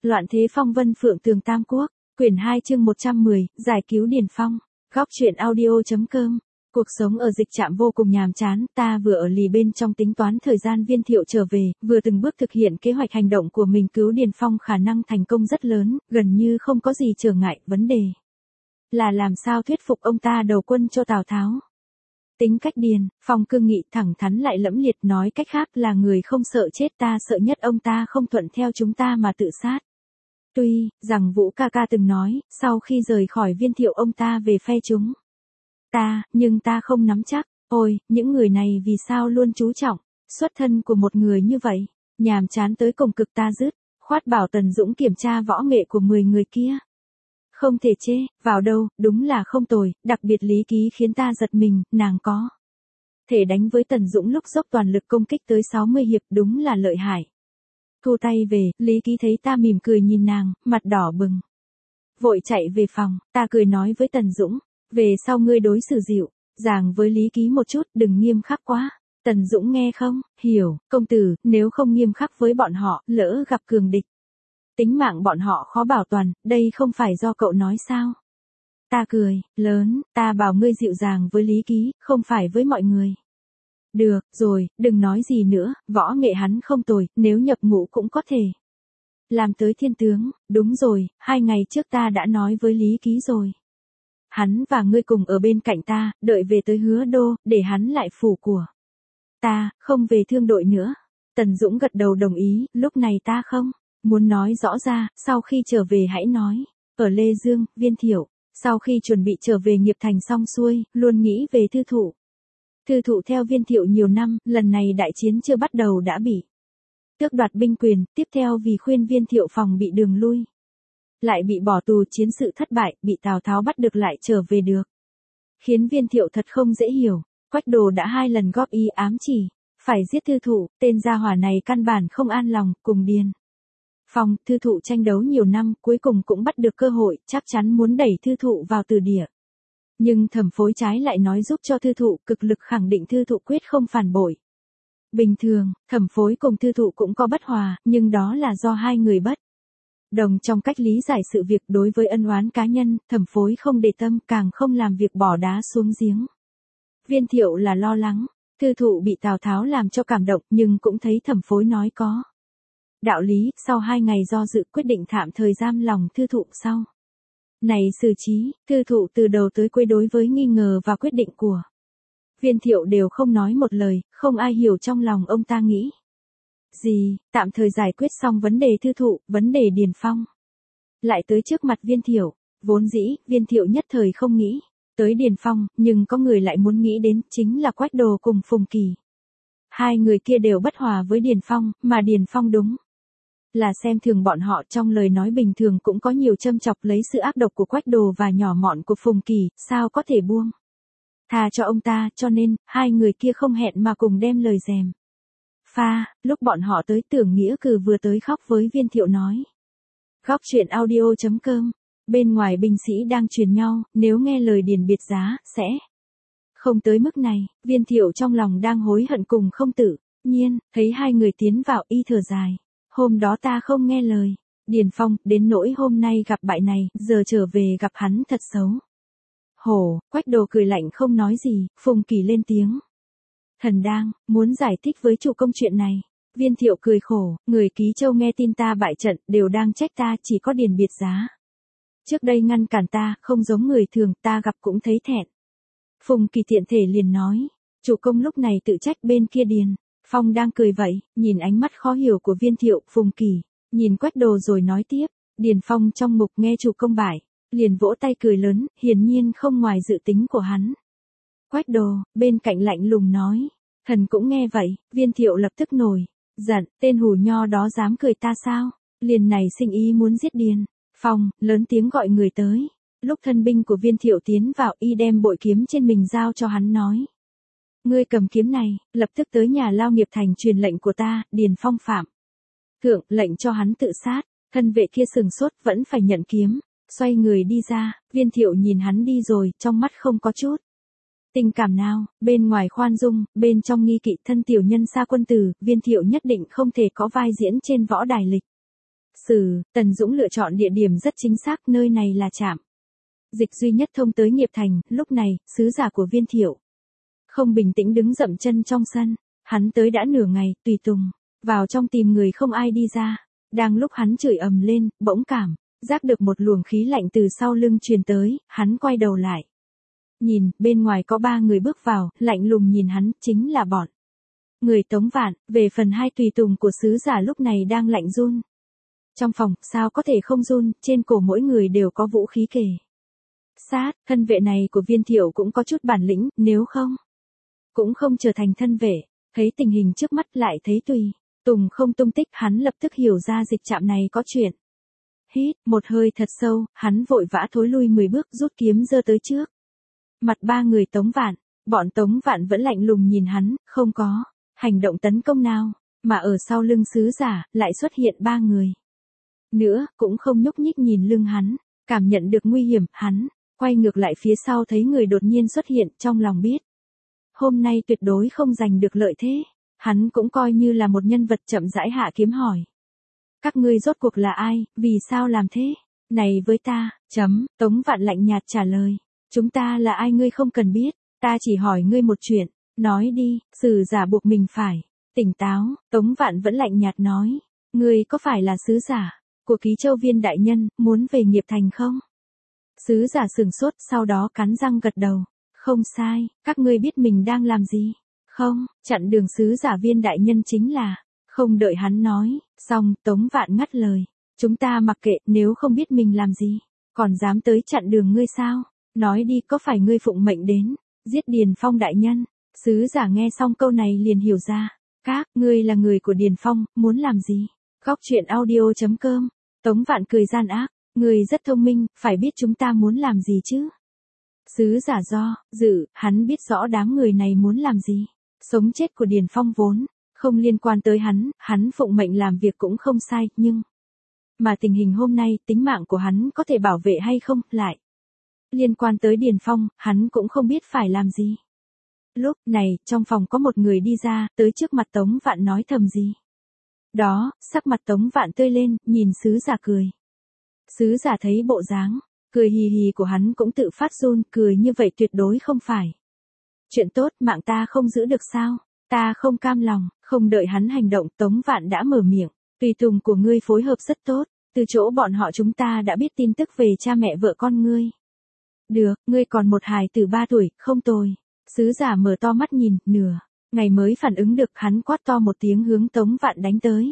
Loạn thế phong vân phượng tường Tam Quốc, quyển 2 chương 110, giải cứu Điền Phong. Góc truyện audio.com. Cuộc sống ở dịch trạm vô cùng nhàm chán, ta vừa ở lì bên trong tính toán thời gian Viên Thiệu trở về, vừa từng bước thực hiện kế hoạch hành động của mình cứu Điền Phong, khả năng thành công rất lớn, gần như không có gì trở ngại, vấn đề là làm sao thuyết phục ông ta đầu quân cho Tào Tháo. Tính cách Điền Phong cương nghị, thẳng thắn lại lẫm liệt, nói cách khác là người không sợ chết, ta sợ nhất ông ta không thuận theo chúng ta mà tự sát. Tuy rằng Vũ ca ca từng nói, sau khi rời khỏi Viên Thiệu ông ta về phe chúng ta, nhưng ta không nắm chắc. Ôi, những người này vì sao luôn chú trọng xuất thân của một người như vậy, nhàm chán tới cùng cực. Ta dứt khoát bảo Tần Dũng kiểm tra võ nghệ của 10 người kia. Không thể chê vào đâu, đúng là không tồi, đặc biệt Lý Ký khiến ta giật mình, nàng có thể đánh với Tần Dũng lúc dốc toàn lực công kích tới 60 hiệp, đúng là lợi hại. Thu tay về, Lý Ký thấy ta mỉm cười nhìn nàng, mặt đỏ bừng, vội chạy về phòng. Ta cười nói với Tần Dũng, về sau ngươi đối xử dịu dàng với Lý Ký một chút, đừng nghiêm khắc quá. Tần Dũng nghe không hiểu, công tử, nếu không nghiêm khắc với bọn họ, lỡ gặp cường địch, tính mạng bọn họ khó bảo toàn, đây không phải do cậu nói sao? Ta cười lớn, ta bảo ngươi dịu dàng với Lý Ký, không phải với mọi người. Được rồi, đừng nói gì nữa, võ nghệ hắn không tồi, nếu nhập ngũ cũng có thể làm tới thiên tướng. Đúng rồi, 2 ngày trước ta đã nói với Lý Ký rồi. Hắn và ngươi cùng ở bên cạnh ta, đợi về tới Hứa Đô, để hắn lại phủ của ta, không về Thương đội nữa. Tần Dũng gật đầu đồng ý, lúc này ta không muốn nói rõ ra, sau khi trở về hãy nói. Ở Lê Dương, Viên Thiệu, sau khi chuẩn bị trở về nghiệp thành xong xuôi, luôn nghĩ về Thư Thụ. Thư Thụ theo Viên Thiệu nhiều năm, lần này đại chiến chưa bắt đầu đã bị tước đoạt binh quyền, tiếp theo vì khuyên Viên Thiệu phòng bị đường lui, lại bị bỏ tù, chiến sự thất bại, bị Tào Tháo bắt được lại trở về được. Khiến Viên Thiệu thật không dễ hiểu, Quách Đồ đã 2 lần góp ý ám chỉ phải giết Thư Thụ, tên gia hỏa này căn bản không an lòng, cùng Điền Phong, Thư Thụ tranh đấu nhiều năm, cuối cùng cũng bắt được cơ hội, chắc chắn muốn đẩy Thư Thụ vào từ địa. Nhưng Thẩm Phối trái lại nói giúp cho Thư Thụ, cực lực khẳng định Thư Thụ quyết không phản bội. Bình thường, Thẩm Phối cùng Thư Thụ cũng có bất hòa, nhưng đó là do 2 người bất đồng trong cách lý giải sự việc. Đối với ân oán cá nhân, Thẩm Phối không để tâm, càng không làm việc bỏ đá xuống giếng. Viên Thiệu là lo lắng Thư Thụ bị Tào Tháo làm cho cảm động, nhưng cũng thấy Thẩm Phối nói có đạo lý. Sau 2 ngày do dự, quyết định tạm thời giam lòng Thư Thụ, sau này xử trí. Thư Thụ từ đầu tới cuối đối với nghi ngờ và quyết định của Viên Thiệu đều không nói một lời, không ai hiểu trong lòng ông ta nghĩ gì. Tạm thời giải quyết xong vấn đề Thư Thụ, vấn đề Điền Phong lại tới trước mặt Viên Thiệu. Vốn dĩ, Viên Thiệu nhất thời không nghĩ tới Điền Phong, nhưng có người lại muốn nghĩ đến, chính là Quách Đồ cùng Phùng Kỳ. 2 người kia đều bất hòa với Điền Phong, mà Điền Phong đúng là xem thường bọn họ. Trong lời nói bình thường cũng có nhiều châm chọc lấy sự ác độc của Quách Đồ và nhỏ mọn của Phùng Kỳ, sao có thể buông tha cho ông ta, cho nên 2 người kia không hẹn mà cùng đem lời gièm pha. Lúc bọn họ tới, Tưởng Nghĩa Cừ vừa tới khóc với Viên Thiệu nói. Góc truyện audio.com. Bên ngoài binh sĩ đang truyền nhau, nếu nghe lời Điền biệt giá, sẽ không tới mức này. Viên Thiệu trong lòng đang hối hận cùng không tự nhiên, thấy 2 người tiến vào, y thở dài. Hôm đó ta không nghe lời Điền Phong, đến nỗi hôm nay gặp bại này, giờ trở về gặp hắn thật xấu hổ. Quách Đồ cười lạnh không nói gì. Phùng Kỳ lên tiếng. Thần đang muốn giải thích với chủ công chuyện này. Viên Thiệu cười khổ, người Ký Châu nghe tin ta bại trận, đều đang trách ta, chỉ có Điền biệt giá trước đây ngăn cản ta, không giống người thường, ta gặp cũng thấy thẹn. Phùng Kỳ tiện thể liền nói, chủ công lúc này tự trách bên kia Điền Phong đang cười vậy. Nhìn ánh mắt khó hiểu của Viên Thiệu, Phùng Kỳ nhìn Quách Đồ rồi nói tiếp. Điền Phong trong mục nghe chủ công bại, liền vỗ tay cười lớn, hiển nhiên không ngoài dự tính của hắn. Quách Đồ bên cạnh lạnh lùng nói, thần cũng nghe vậy. Viên Thiệu lập tức nổi giận, tên hù nho đó dám cười ta sao? Liền này sinh ý muốn giết Điền Phong, lớn tiếng gọi người tới. Lúc thân binh của Viên Thiệu tiến vào, y đem bội kiếm trên mình giao cho hắn nói, ngươi cầm kiếm này, lập tức tới nhà Lao Nghiệp Thành truyền lệnh của ta. Điền Phong phạm thượng, lệnh cho hắn tự sát. Thân vệ kia sừng sốt, vẫn phải nhận kiếm, xoay người đi ra. Viên Thiệu nhìn hắn đi rồi, trong mắt không có chút tình cảm nào, bên ngoài khoan dung, bên trong nghi kỵ. Thân tiểu nhân xa quân tử, Viên Thiệu nhất định không thể có vai diễn trên võ đài lịch Tần Dũng lựa chọn địa điểm rất chính xác, nơi này là trạm dịch duy nhất thông tới Nghiệp Thành. Lúc này, sứ giả của Viên Thiệu không bình tĩnh đứng dậm chân trong sân. Hắn tới đã nửa ngày, tùy tùng vào trong tìm người không ai đi ra. Đang lúc hắn chửi ầm lên, bỗng cảm giác được một luồng khí lạnh từ sau lưng truyền tới. Hắn quay đầu lại, nhìn bên ngoài có 3 người bước vào, lạnh lùng nhìn hắn, chính là bọn người Tống Vạn. Về phần 2 tùy tùng của sứ giả lúc này đang lạnh run. Trong phòng, sao có thể không run, trên cổ mỗi người đều có vũ khí kề sát. Thân vệ này của Viên Thiệu cũng có chút bản lĩnh, nếu không cũng không trở thành thân vệ. Thấy tình hình trước mắt lại thấy tùy tùng không tung tích, hắn lập tức hiểu ra dịch trạm này có chuyện. Hít một hơi thật sâu, hắn vội vã thối lui 10 bước, rút kiếm giơ tới trước mặt 3 người Tống Vạn. Bọn Tống Vạn vẫn lạnh lùng nhìn hắn, không có hành động tấn công nào, mà ở sau lưng sứ giả lại xuất hiện 3 người nữa, cũng không nhúc nhích nhìn lưng hắn. Cảm nhận được nguy hiểm, hắn quay ngược lại phía sau, thấy người đột nhiên xuất hiện, trong lòng biết hôm nay tuyệt đối không giành được lợi thế. Hắn cũng coi như là một nhân vật, chậm rãi hạ kiếm hỏi: các ngươi rốt cuộc là ai, vì sao làm thế này với ta? Tống Vạn lạnh nhạt trả lời: chúng ta là ai ngươi không cần biết, ta chỉ hỏi ngươi một chuyện, nói đi. Sứ giả buộc mình phải tỉnh táo. Tống Vạn vẫn lạnh nhạt nói: ngươi có phải là sứ giả của Ký Châu Viên đại nhân, muốn về Nghiệp Thành không? Sứ giả sừng sốt, sau đó cắn răng gật đầu: không sai, các ngươi biết mình đang làm gì không? Chặn đường sứ giả Viên đại nhân chính là... Không đợi hắn nói xong, Tống Vạn ngắt lời: chúng ta mặc kệ, nếu không biết mình làm gì, còn dám tới chặn đường ngươi sao? Nói đi, có phải ngươi phụng mệnh đến giết Điền Phong đại nhân? Sứ giả nghe xong câu này liền hiểu ra. Các ngươi là người của Điền Phong, muốn làm gì? Góc truyện audio.com. Tống Vạn cười gian ác: ngươi rất thông minh, phải biết chúng ta muốn làm gì chứ? Sứ giả do dự, hắn biết rõ đám người này muốn làm gì. Sống chết của Điền Phong vốn không liên quan tới hắn phụng mệnh làm việc cũng không sai, nhưng mà tình hình hôm nay, tính mạng của hắn có thể bảo vệ hay không, lại liên quan tới Điền Phong, hắn cũng không biết phải làm gì. Lúc này, trong phòng có một người đi ra, tới trước mặt Tống Vạn nói thầm gì đó. Sắc mặt Tống Vạn tươi lên, nhìn sứ giả cười. Sứ giả thấy bộ dáng cười hì hì của hắn cũng tự phát run, cười như vậy tuyệt đối không phải chuyện tốt. Mạng ta không giữ được sao? Ta không cam lòng. Không đợi hắn hành động, Tống Vạn đã mở miệng: tùy tùng của ngươi phối hợp rất tốt, từ chỗ bọn họ chúng ta đã biết tin tức về cha mẹ vợ con ngươi. Được, ngươi còn một hài tử 3 tuổi, không tồi. Sứ giả mở to mắt nhìn, nửa ngày mới phản ứng được, hắn quát to một tiếng hướng Tống Vạn đánh tới.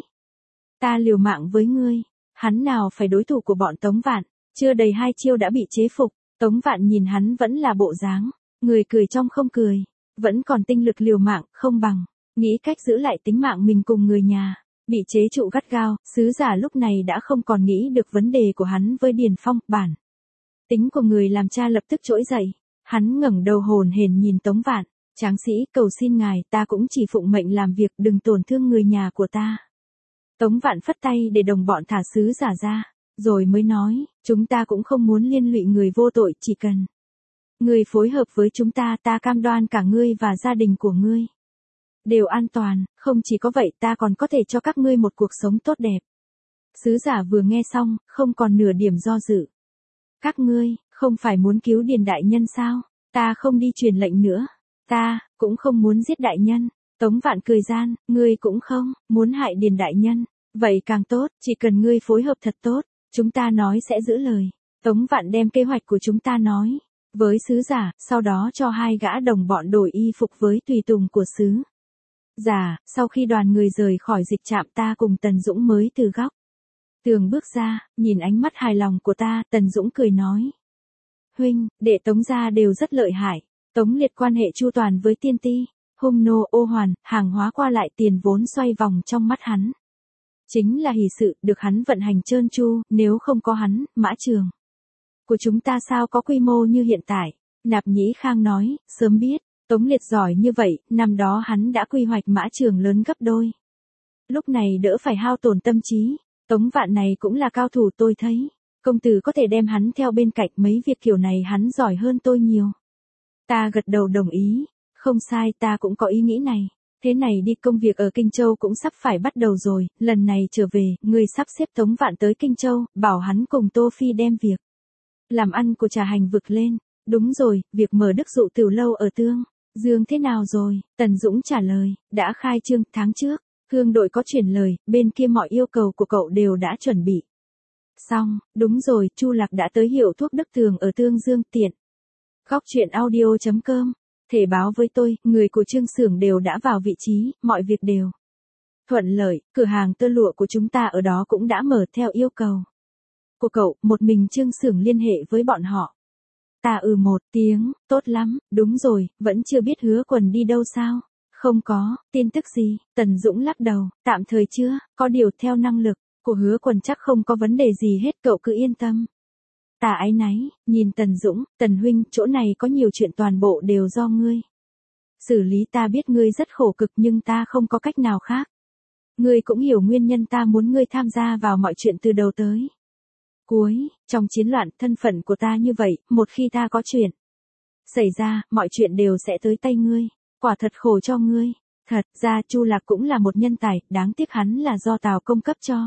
Ta liều mạng với ngươi. Hắn nào phải đối thủ của bọn Tống Vạn, chưa đầy 2 chiêu đã bị chế phục. Tống Vạn nhìn hắn vẫn là bộ dáng người cười trong không cười, vẫn còn tinh lực liều mạng, không bằng nghĩ cách giữ lại tính mạng mình cùng người nhà. Bị chế trụ gắt gao, sứ giả lúc này đã không còn nghĩ được vấn đề của hắn với Điền Phong. Bản tính của người làm cha lập tức trỗi dậy. Hắn ngẩng đầu hồn hển nhìn Tống Vạn: tráng sĩ, cầu xin ngài, ta cũng chỉ phụng mệnh làm việc, đừng tổn thương người nhà của ta. Tống Vạn phất tay để đồng bọn thả sứ giả ra, rồi mới nói: chúng ta cũng không muốn liên lụy người vô tội, chỉ cần ngươi phối hợp với chúng ta, ta cam đoan cả ngươi và gia đình của ngươi đều an toàn. Không chỉ có vậy, ta còn có thể cho các ngươi một cuộc sống tốt đẹp. Sứ giả vừa nghe xong, không còn nửa điểm do dự. Các ngươi không phải muốn cứu Điền đại nhân sao? Ta không đi truyền lệnh nữa. Ta cũng không muốn giết đại nhân. Tống Vạn cười gian: ngươi cũng không muốn hại Điền đại nhân. Vậy càng tốt, chỉ cần ngươi phối hợp thật tốt, chúng ta nói sẽ giữ lời. Tống Vạn đem kế hoạch của chúng ta nói với sứ giả, sau đó cho 2 gã đồng bọn đổi y phục với tùy tùng của sứ giả. Sau khi đoàn người rời khỏi dịch trạm, ta cùng Tần Dũng mới từ góc tường bước ra. Nhìn ánh mắt hài lòng của ta, Tần Dũng cười nói: huynh, đệ Tống gia đều rất lợi hại. Tống Liệt quan hệ chu toàn với tiên ti, hung nô ô hoàn, hàng hóa qua lại, tiền vốn xoay vòng, trong mắt hắn chính là hỷ sự, được hắn vận hành trơn tru. Nếu không có hắn, Mã Trường của chúng ta sao có quy mô như hiện tại? Nạp Nhĩ Khang nói: sớm biết Tống Liệt giỏi như vậy, năm đó hắn đã quy hoạch Mã Trường lớn gấp đôi. Lúc này đỡ phải hao tổn tâm trí. Tống Vạn này cũng là cao thủ, tôi thấy công tử có thể đem hắn theo bên cạnh, mấy việc kiểu này hắn giỏi hơn tôi nhiều. Ta gật đầu đồng ý. Không sai, ta cũng có ý nghĩ này. Thế này đi, công việc ở Kinh Châu cũng sắp phải bắt đầu rồi, lần này trở về, ngươi sắp xếp Tống Vạn tới Kinh Châu, bảo hắn cùng Tô Phi đem việc làm ăn của Trà Hành vực lên. Đúng rồi, việc mở Đức Dụ Tiểu Lâu ở Tương Dương thế nào rồi? Tần Dũng trả lời, đã khai trương tháng trước, Hương đội có chuyển lời, bên kia mọi yêu cầu của cậu đều đã chuẩn bị xong. Đúng rồi, Chu Lạc đã tới hiệu thuốc Đức Thường ở Tương Dương tiện. Góc truyện audio.com, thể báo với tôi, người của Trương xưởng đều đã vào vị trí, mọi việc đều thuận lợi, cửa hàng tơ lụa của chúng ta ở đó cũng đã mở theo yêu cầu của cậu. Một mình Trương xưởng liên hệ với bọn họ. Ta một tiếng, tốt lắm. Đúng rồi, vẫn chưa biết Hứa Quần đi đâu sao? Không có tin tức gì. Tần Dũng lắc đầu, tạm thời chưa, có điều theo năng lực của Hứa Quần chắc không có vấn đề gì hết, cậu cứ yên tâm. Ta áy náy, nhìn Tần Dũng, Tần huynh, chỗ này có nhiều chuyện toàn bộ đều do ngươi xử lý. Ta biết ngươi rất khổ cực nhưng ta không có cách nào khác. Ngươi cũng hiểu nguyên nhân ta muốn ngươi tham gia vào mọi chuyện từ đầu tới cuối. Trong chiến loạn, thân phận của ta như vậy, một khi ta có chuyện xảy ra, mọi chuyện đều sẽ tới tay ngươi. Quả thật khổ cho ngươi. Thật ra Chu Lạc cũng là một nhân tài, đáng tiếc hắn là do Tào Công cấp cho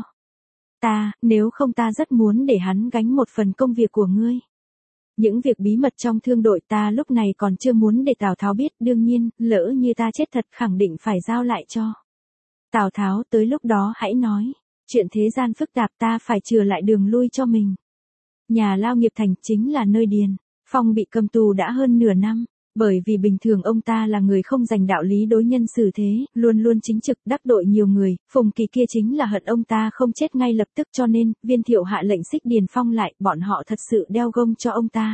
ta, nếu không ta rất muốn để hắn gánh một phần công việc của ngươi. Những việc bí mật trong thương đội ta lúc này còn chưa muốn để Tào Tháo biết, đương nhiên, lỡ như ta chết thật khẳng định phải giao lại cho Tào Tháo, tới lúc đó hãy nói. Chuyện thế gian phức tạp, ta phải chừa lại đường lui cho mình. Nhà Lao Nghiệp Thành chính là nơi Điền Phong bị cầm tù đã hơn nửa năm, bởi vì bình thường ông ta là người không dành đạo lý đối nhân xử thế, luôn luôn chính trực, đắc tội nhiều người. Phùng Kỳ kia chính là hận ông ta không chết ngay lập tức, cho nên Viên Thiệu hạ lệnh xích Điền Phong lại, bọn họ thật sự đeo gông cho ông ta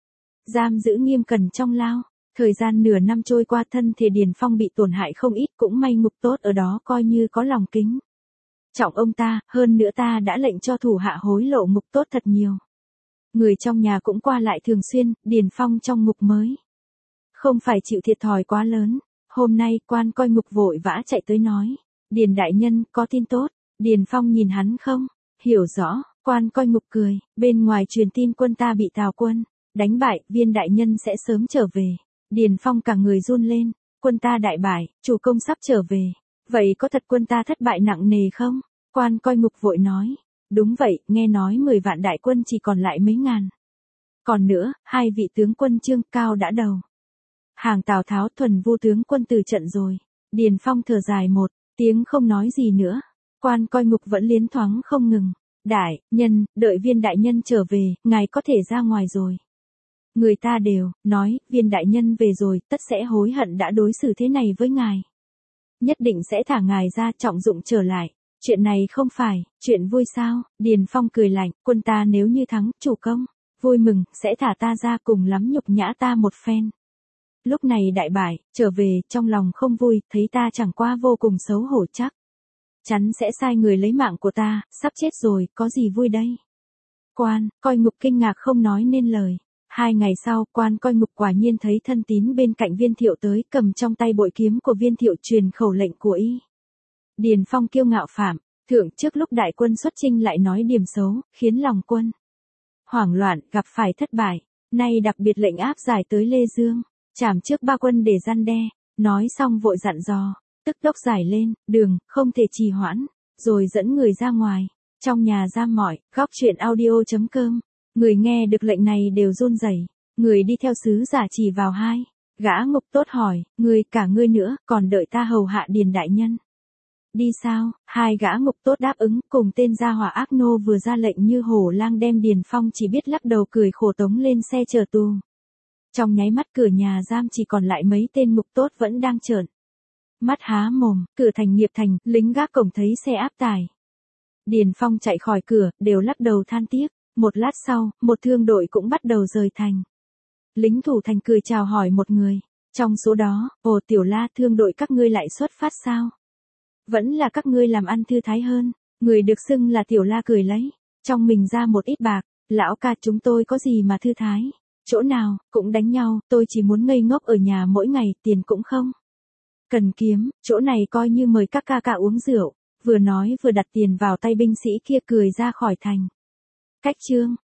giam giữ nghiêm cẩn trong lao. Thời gian nửa năm trôi qua, thân thể Điền Phong bị tổn hại không ít, cũng may Ngục Tốt ở đó coi như có lòng kính trọng ông ta, hơn nữa ta đã lệnh cho thủ hạ hối lộ Ngục Tốt thật nhiều. Người trong nhà cũng qua lại thường xuyên, Điền Phong trong ngục mới không phải chịu thiệt thòi quá lớn. Hôm nay quan coi ngục vội vã chạy tới nói, Điền đại nhân, có tin tốt. Điền Phong nhìn hắn không hiểu rõ, quan coi ngục cười, bên ngoài truyền tin quân ta bị Tào quân đánh bại, Viên đại nhân sẽ sớm trở về. Điền Phong cả người run lên, quân ta đại bại, chủ công sắp trở về. Vậy có thật quân ta thất bại nặng nề không? Quan coi ngục vội nói, đúng vậy, nghe nói 10 vạn đại quân chỉ còn lại mấy ngàn. Còn nữa, 2 vị tướng quân Trương Cao đã đầu hàng Tào Tháo, Thuần Vu tướng quân từ trận rồi. Điền Phong thở dài một tiếng không nói gì nữa. Quan coi ngục vẫn liến thoáng không ngừng. Đại nhân, đợi Viên đại nhân trở về, ngài có thể ra ngoài rồi. Người ta đều nói, Viên đại nhân về rồi, tất sẽ hối hận đã đối xử thế này với ngài. Nhất định sẽ thả ngài ra, trọng dụng trở lại. Chuyện này không phải chuyện vui sao? Điền Phong cười lạnh, quân ta nếu như thắng, chủ công vui mừng, sẽ thả ta ra, cùng lắm nhục nhã ta một phen. Lúc này đại bại, trở về, trong lòng không vui, thấy ta chẳng qua vô cùng xấu hổ, chắc chắn sẽ sai người lấy mạng của ta, sắp chết rồi, có gì vui đây? Quan coi ngục kinh ngạc không nói nên lời. 2 ngày sau, quan coi ngục quả nhiên thấy thân tín bên cạnh Viên Thiệu tới, cầm trong tay bội kiếm của Viên Thiệu, truyền khẩu lệnh của y. Điền Phong kiêu ngạo phạm thượng, trước lúc đại quân xuất chinh lại nói điểm xấu, khiến lòng quân hoảng loạn, gặp phải thất bại. Nay đặc biệt lệnh áp giải tới Lê Dương, trảm trước 3 quân để răn đe. Nói xong vội dặn dò, tức tốc giải lên đường, không thể trì hoãn, rồi dẫn người ra ngoài. Trong nhà giam mọi, góc truyện audio.com, người nghe được lệnh này đều run rẩy. Người đi theo sứ giả chỉ vào 2 gã Ngục Tốt hỏi, ngươi cả ngươi nữa, còn đợi ta hầu hạ Điền đại nhân đi sao? 2 gã Ngục Tốt đáp ứng, cùng tên gia hỏa ác nô vừa ra lệnh như hổ lang đem Điền Phong chỉ biết lắc đầu cười khổ tống lên xe chở tù. Trong nháy mắt cửa nhà giam chỉ còn lại mấy tên Ngục Tốt vẫn đang trợn mắt há mồm. Cửa thành Nghiệp Thành, lính gác cổng thấy xe áp tải Điền Phong chạy khỏi cửa, đều lắc đầu than tiếc. Một lát sau, một thương đội cũng bắt đầu rời thành. Lính thủ thành cười chào hỏi một người trong số đó, ồ Tiểu La, thương đội các ngươi lại xuất phát sao? Vẫn là các ngươi làm ăn thư thái hơn. Người được xưng là Tiểu La cười lấy trong mình ra một ít bạc, lão ca, chúng tôi có gì mà thư thái, chỗ nào cũng đánh nhau, tôi chỉ muốn ngây ngốc ở nhà mỗi ngày, tiền cũng không cần kiếm, chỗ này coi như mời các ca ca uống rượu. Vừa nói vừa đặt tiền vào tay binh sĩ kia, cười ra khỏi thành. Cách trương